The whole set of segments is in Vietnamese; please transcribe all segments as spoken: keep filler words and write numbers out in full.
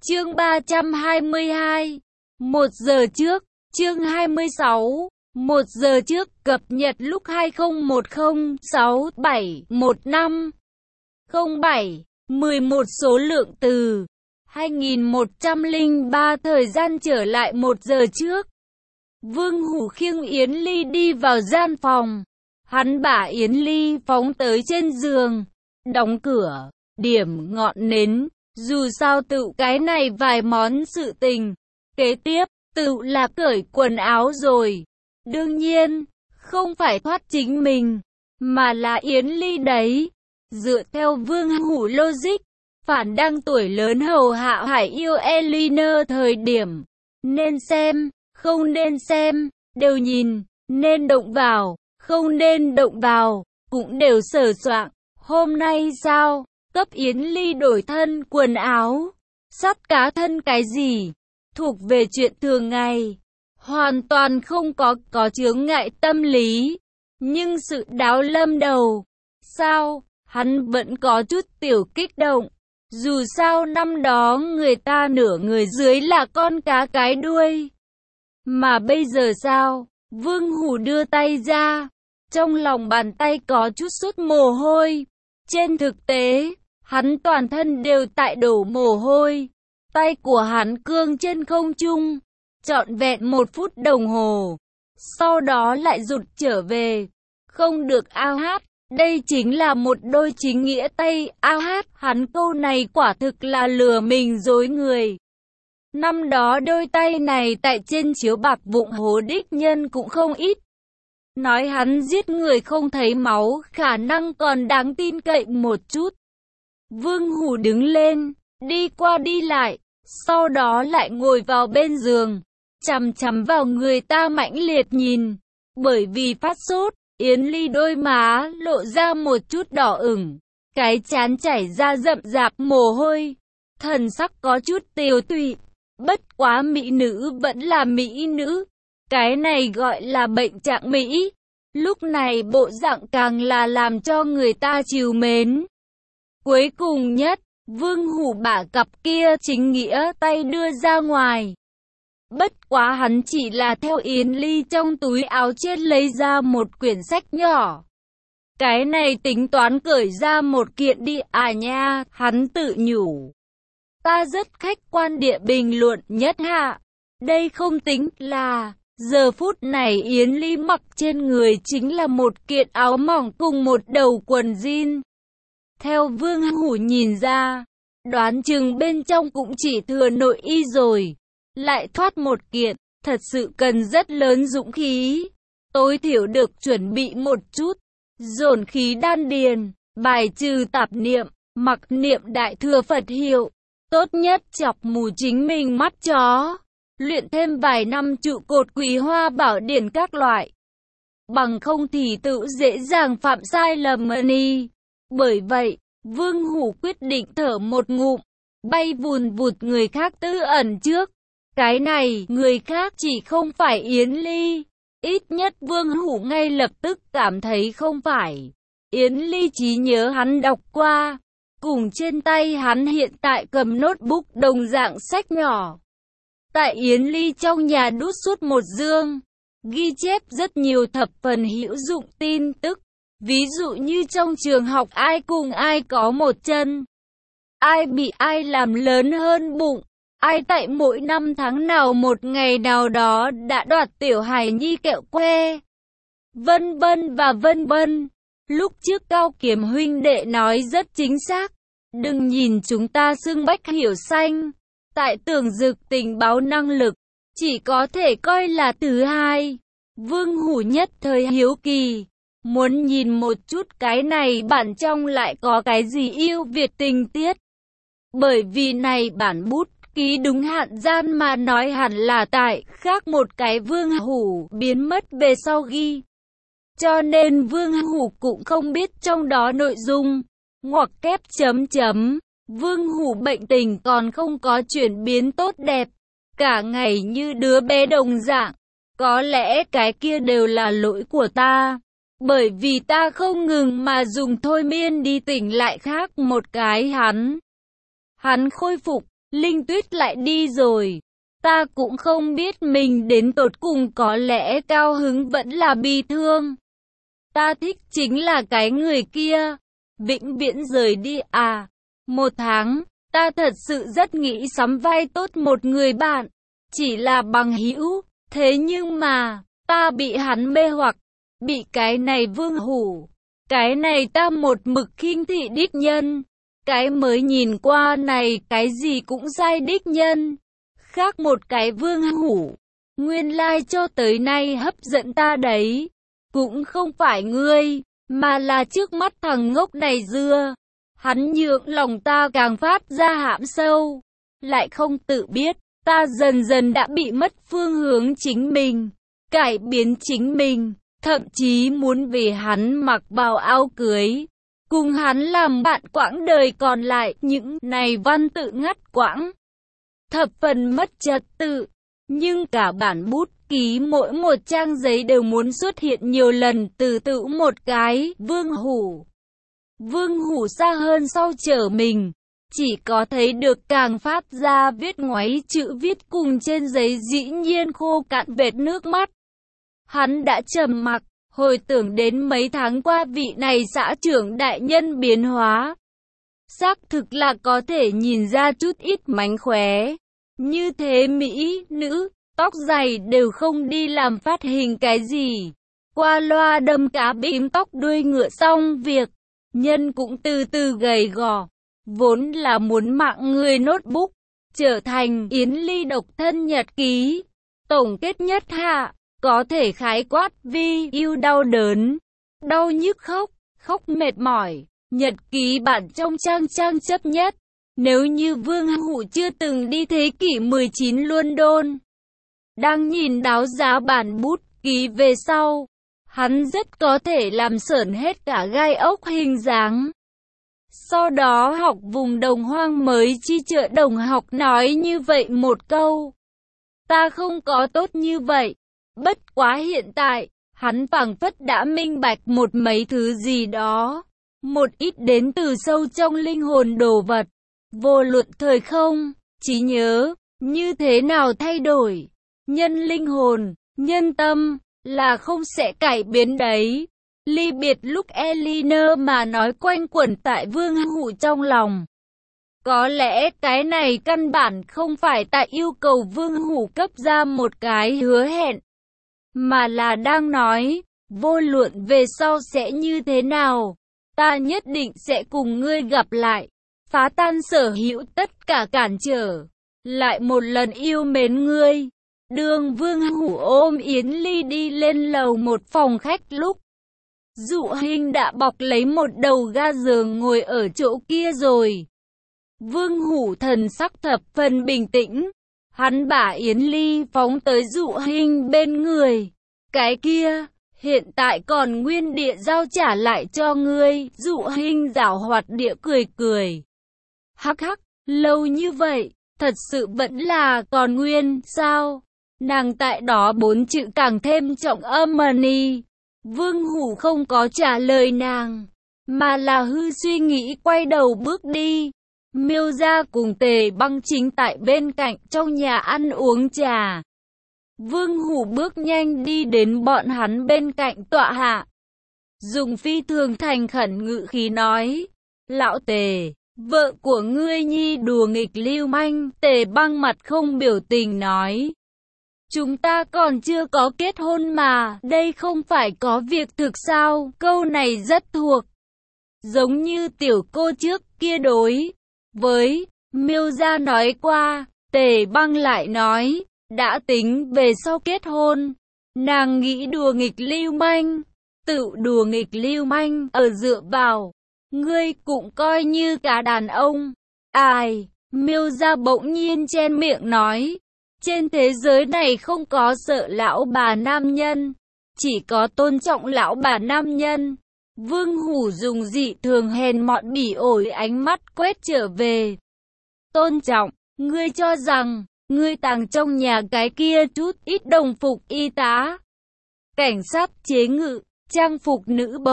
Chương ba trăm hai mươi hai. Một giờ trước. Chương hai mươi sáu. Một giờ trước, cập nhật lúc hai không một không sáu bảy một năm không bảy mười một số lượng từ hai nghìn một trăm lẻ ba. Thời gian trở lại một giờ trước. Vương Hủ khiêng Yến Ly đi vào gian phòng. Hắn bả Yến Ly phóng tới trên giường, đóng cửa, điểm ngọn nến. Dù sao tự cái này vài món sự tình. Kế tiếp, tự là cởi quần áo rồi. Đương nhiên, không phải thoát chính mình, mà là Yến Ly đấy. Dựa theo Vương Hủ logic, phản đang tuổi lớn hầu hạ Hải yêu Eliner thời điểm. Nên xem, không nên xem, đều nhìn, nên động vào, không nên động vào, cũng đều sờ soạng. Hôm nay sao? Cấp Yến Ly đổi thân quần áo, sắt cá thân cái gì, thuộc về chuyện thường ngày, hoàn toàn không có có chướng ngại tâm lý. Nhưng sự đáo lâm đầu, sao, hắn vẫn có chút tiểu kích động. Dù sao năm đó người ta nửa người dưới là con cá cái đuôi. Mà bây giờ sao? Vương Hủ đưa tay ra, trong lòng bàn tay có chút sút mồ hôi. Trên thực tế, hắn toàn thân đều tại đổ mồ hôi. Tay của hắn cương trên không trung, trọn vẹn một phút đồng hồ. Sau đó lại rụt trở về. Không được ao hát, đây chính là một đôi chính nghĩa tay ao hát. Hắn câu này quả thực là lừa mình dối người. Năm đó đôi tay này tại trên chiếu bạc vụng hố đích nhân cũng không ít. Nói hắn giết người không thấy máu, khả năng còn đáng tin cậy một chút. Vương Hủ đứng lên, đi qua đi lại, sau đó lại ngồi vào bên giường, chằm chằm vào người ta mãnh liệt nhìn. Bởi vì phát sốt, Yến Ly đôi má lộ ra một chút đỏ ửng, cái trán chảy ra rậm rạp mồ hôi, thần sắc có chút tiều tụy. Bất quá mỹ nữ vẫn là mỹ nữ, cái này gọi là bệnh trạng mỹ. Lúc này bộ dạng càng là làm cho người ta trìu mến. Cuối cùng nhất, Vương Hủ bả cặp kia chính nghĩa tay đưa ra ngoài. Bất quá hắn chỉ là theo Yến Ly trong túi áo trên lấy ra một quyển sách nhỏ. Cái này tính toán cởi ra một kiện đi à nha, hắn tự nhủ. Ta rất khách quan địa bình luận nhất hạ. Đây không tính là, giờ phút này Yến Ly mặc trên người chính là một kiện áo mỏng cùng một đầu quần jean. Theo Vương Hủ nhìn ra, đoán chừng bên trong cũng chỉ thừa nội y rồi. Lại thoát một kiện, thật sự cần rất lớn dũng khí. Tối thiểu được chuẩn bị một chút, dồn khí đan điền, bài trừ tạp niệm, mặc niệm đại thừa Phật hiệu. Tốt nhất chọc mù chính mình mắt chó. Luyện thêm vài năm trụ cột Quý Hoa Bảo Điển các loại. Bằng không thì tự dễ dàng phạm sai lầm đi. Bởi vậy, Vương Hủ quyết định thở một ngụm, bay vùn vụt người khác tư ẩn trước. Cái này, người khác chỉ không phải Yến Ly. Ít nhất Vương Hủ ngay lập tức cảm thấy không phải. Yến Ly trí nhớ hắn đọc qua. Cùng trên tay hắn hiện tại cầm notebook đồng dạng sách nhỏ. Tại Yến Ly trong nhà đút suốt một dương, ghi chép rất nhiều thập phần hữu dụng tin tức. Ví dụ như trong trường học ai cùng ai có một chân, ai bị ai làm lớn hơn bụng, ai tại mỗi năm tháng nào một ngày nào đó đã đoạt tiểu hài nhi kẹo que, vân vân và vân vân. Lúc trước Cao Kiếm huynh đệ nói rất chính xác. Đừng nhìn chúng ta xưng bách hiểu xanh, tại Tưởng Dực tình báo năng lực, chỉ có thể coi là thứ hai. Vương Hủ nhất thời hiếu kỳ, muốn nhìn một chút cái này bản trong lại có cái gì yêu Việt tình tiết. Bởi vì này bản bút ký đúng hạn gian mà nói hẳn là tại khác một cái Vương Hủ biến mất về sau ghi. Cho nên Vương Hủ cũng không biết trong đó nội dung. Ngoặc kép chấm chấm, Vương Hủ bệnh tình còn không có chuyển biến tốt đẹp, cả ngày như đứa bé đồng dạng. Có lẽ cái kia đều là lỗi của ta, bởi vì ta không ngừng mà dùng thôi miên đi tỉnh lại khác một cái hắn. Hắn khôi phục, Linh Tuyết lại đi rồi. Ta cũng không biết mình đến tột cùng có lẽ cao hứng vẫn là bi thương. Ta thích chính là cái người kia. Vĩnh viễn rời đi à. Một tháng, ta thật sự rất nghĩ sắm vai tốt một người bạn. Chỉ là bằng hữu. Thế nhưng mà, ta bị hắn mê hoặc. Bị cái này Vương Hủ. Cái này ta một mực khinh thị đích nhân. Cái mới nhìn qua này cái gì cũng sai đích nhân. Khác một cái Vương Hủ. Nguyên lai cho tới nay hấp dẫn ta đấy. Cũng không phải ngươi, mà là trước mắt thằng ngốc này dưa. Hắn nhượng lòng ta càng phát ra hãm sâu. Lại không tự biết, ta dần dần đã bị mất phương hướng chính mình. Cải biến chính mình, thậm chí muốn vì hắn mặc bào áo cưới. Cùng hắn làm bạn quãng đời còn lại, những này văn tự ngắt quãng. Thập phần mất trật tự, nhưng cả bản bút ký mỗi một trang giấy đều muốn xuất hiện nhiều lần từ tự một cái Vương Hủ. Vương Hủ xa hơn sau trở mình, chỉ có thấy được càng phát ra viết ngoáy chữ viết cùng trên giấy dĩ nhiên khô cạn vệt nước mắt. Hắn đã trầm mặc, hồi tưởng đến mấy tháng qua vị này xã trưởng đại nhân biến hóa. Xác thực là có thể nhìn ra chút ít mánh khóe. Như thế mỹ, nữ, tóc dày đều không đi làm phát hình cái gì. Qua loa đâm cá bím tóc đuôi ngựa xong việc. Nhân cũng từ từ gầy gò. Vốn là muốn mạng người notebook. Trở thành Yến Ly độc thân nhật ký. Tổng kết nhất hạ. Có thể khái quát vi yêu đau đớn. Đau nhức khóc. Khóc mệt mỏi. Nhật ký bản trong trang trang chấp nhất. Nếu như Vương Hủ chưa từng đi thế kỷ mười chín London, đang nhìn đáo giá bản bút ký về sau, hắn rất có thể làm sởn hết cả gai ốc hình dáng. Sau đó học vùng đồng hoang mới chi trợ đồng học nói như vậy một câu. Ta không có tốt như vậy. Bất quá hiện tại, hắn phảng phất đã minh bạch một mấy thứ gì đó. Một ít đến từ sâu trong linh hồn đồ vật. Vô luận thời không, trí nhớ, như thế nào thay đổi, nhân linh hồn, nhân tâm, là không sẽ cải biến đấy. Ly biệt lúc Elinor mà nói quanh quẩn tại Vương Hủ trong lòng. Có lẽ cái này căn bản không phải tại yêu cầu Vương Hủ cấp ra một cái hứa hẹn, mà là đang nói, vô luận về sau sẽ như thế nào, ta nhất định sẽ cùng ngươi gặp lại. Phá tan sở hữu tất cả cản trở, lại một lần yêu mến ngươi. Đường Vương Hủ ôm Yến Ly đi lên lầu một phòng khách lúc Dụ Hinh đã bọc lấy một đầu ga giường ngồi ở chỗ kia rồi. Vương Hủ thần sắc thập phần bình tĩnh, hắn bả Yến Ly phóng tới Dụ Hinh bên người. Cái kia, hiện tại còn nguyên địa giao trả lại cho ngươi. Dụ Hinh giảo hoạt địa cười cười. Hắc hắc, lâu như vậy, thật sự vẫn là còn nguyên, sao? Nàng tại đó bốn chữ càng thêm trọng âm money. Vương Hủ không có trả lời nàng, mà là hư suy nghĩ quay đầu bước đi. Miêu gia cùng Tề Băng chính tại bên cạnh trong nhà ăn uống trà. Vương Hủ bước nhanh đi đến bọn hắn bên cạnh tọa hạ. Dùng phi thường thành khẩn ngữ khí nói, lão Tề, vợ của ngươi nhi đùa nghịch lưu manh. Tề Băng mặt không biểu tình nói, chúng ta còn chưa có kết hôn mà, đây không phải có việc thực sao? Câu này rất thuộc, giống như tiểu cô trước kia đối với Miêu gia nói qua. Tề Băng lại nói, đã tính về sau kết hôn, nàng nghĩ đùa nghịch lưu manh, tự đùa nghịch lưu manh, ở dựa vào, ngươi cũng coi như cả đàn ông. Ai? Miêu gia bỗng nhiên chen miệng nói, trên thế giới này không có sợ lão bà nam nhân, chỉ có tôn trọng lão bà nam nhân. Vương Hủ dùng dị thường hèn mọn bỉ ổi ánh mắt quét trở về. Tôn trọng, ngươi cho rằng, ngươi tàng trong nhà cái kia chút ít đồng phục y tá, cảnh sát chế ngự, trang phục nữ bộc,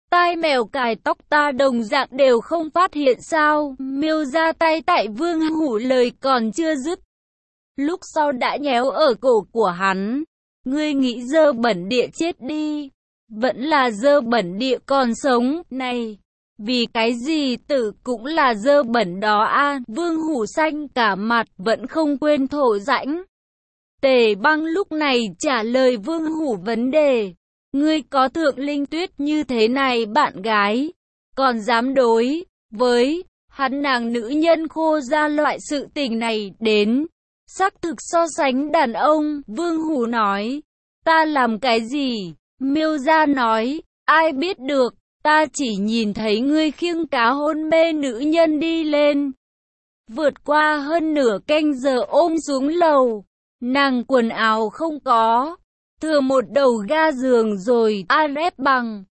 tai mèo cài tóc ta đồng dạng đều không phát hiện sao? Miêu ra tay tại Vương Hủ lời còn chưa dứt. Lúc sau đã nhéo ở cổ của hắn. Ngươi nghĩ dơ bẩn địa chết đi. Vẫn là dơ bẩn địa còn sống, này. Vì cái gì tử cũng là dơ bẩn đó a. Vương Hủ xanh cả mặt, vẫn không quên thổ rãnh. Tề Băng lúc này trả lời Vương Hủ vấn đề. Ngươi có thượng linh tuyết như thế này bạn gái, còn dám đối với hắn nàng nữ nhân khô ra loại sự tình này đến. Xác thực so sánh đàn ông, Vương Hủ nói. Ta làm cái gì? Miêu gia nói, ai biết được, ta chỉ nhìn thấy ngươi khiêng cá hôn mê nữ nhân đi lên. Vượt qua hơn nửa canh giờ ôm xuống lầu, nàng quần áo không có, thừa một đầu ga giường rồi, a rép bằng.